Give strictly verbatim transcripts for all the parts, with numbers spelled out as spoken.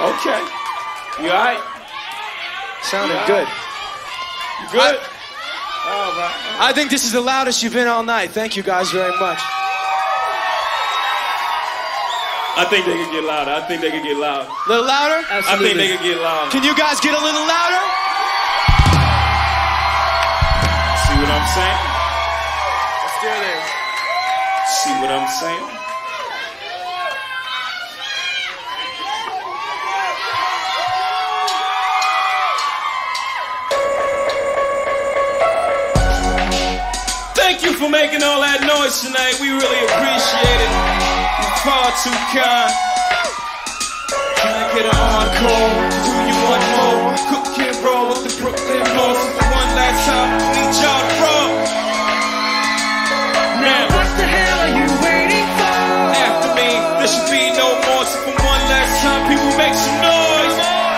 Okay. You all right? Sounded Yeah. good. You good? I- All right. I think this is the loudest you've been all night. Thank you guys very much. I think they could get louder. I think they could get louder. A little louder? I think they could get louder. Can you guys get a little louder? See what I'm saying? Let's do this. See what I'm saying? Thank you for making all that noise tonight. We really appreciate it. You're far too kind. Can I get an encore? Do you want more? Cook and roll with the Brooklyn Boys for one last time. Need y'all to roll. Now, What the hell are you waiting for? after me, there should be no more. So for one last time, people make some noise.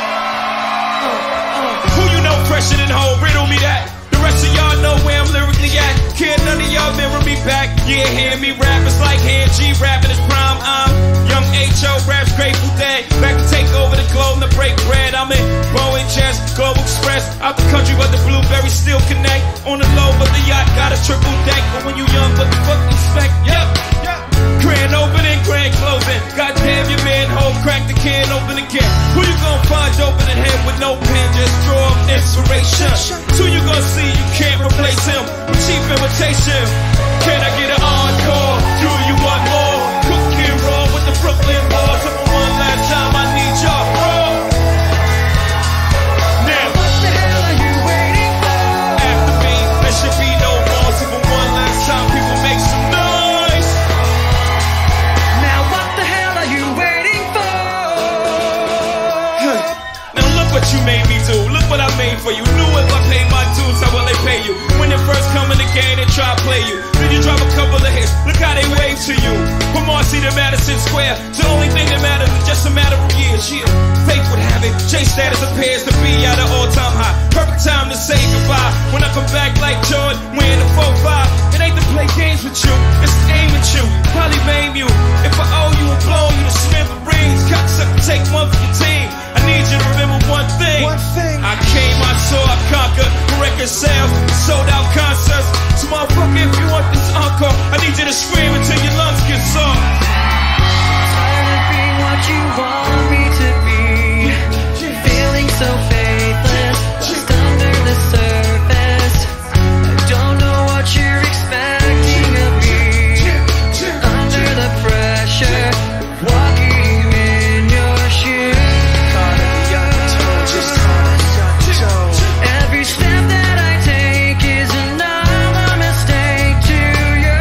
Who you know fresher than whole? Riddle me that. The rest of y'all know where I'm lyrically at. Can't none of y'all mirror me back. Yeah, hear me rap. It's like Hand G rapping his prime. I'm Young H O raps Grateful Dead. Back to take over the globe and to break bread. I'm in Boeing Jets, Global Express. Out the country, but the blueberries still connect. On the low, but the yacht got a triple deck. But when you young, what the fuck you expect? Yep. Grand opening, grand closing. Goddamn, your manhole, crack the can open again. Who you gonna find open in head with no pen? Just draw up inspiration. Who you gonna see? You can't replace him with cheap imitation. Can I get an encore? Do you want more? Cook and roll with the Brooklyn Boys. For one last time, I need y'all raw. Now, What the hell are you waiting for? after me, there should be no more. So for one last time, people make some noise. Now what the hell are you waiting for? Now look what you made me do. Look what I made for you. Knew if I paid my dues, how will they pay you? When they first come in the game, they try to play you. Then you drop a couple of hits. Look how they wave to you. From Marcy to Madison Square, the only thing that matters is just a matter of years. Yeah, fate would have it. J status appears to be at an all-time high. Perfect time to say goodbye. When I come back like Jordan, wearing the four five. It ain't to play games with you. It's to aim at you. Probably maim you. If I owe you and blow you to smithereens, cocksucker, take one for your team. I need you to remember one thing. One thing. I came, I saw, I conquered. Record sales, sold out concerts. So motherfucker, if you want this encore, I need you to scream until your lungs get sore. Tired of being what you want me to be. Feeling so faithless, lost under the surface. I don't know what you're expecting of me. Under the pressure, walking in your shoes. Every step that I take is another mistake to you.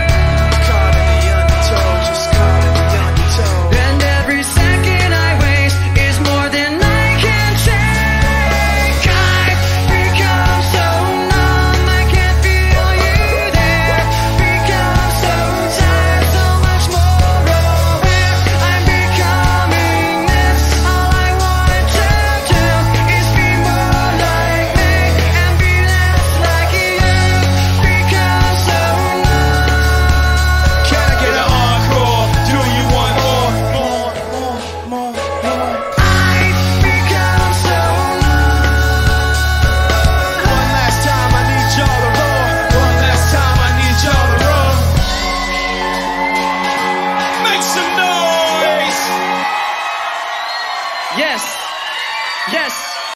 And every second I waste is more than I can take. I've become so numb, I can't feel you there. Become so tired, so much more aware. I'm becoming this. All I want to do is be more like me and be less like you. Become so numb. Can I get an encore? Do you want more? More, more, more, more. I've become so numb. One last time, I need y'all to roll. One last time, I need y'all to roll. Make some noise. Yes. Yes.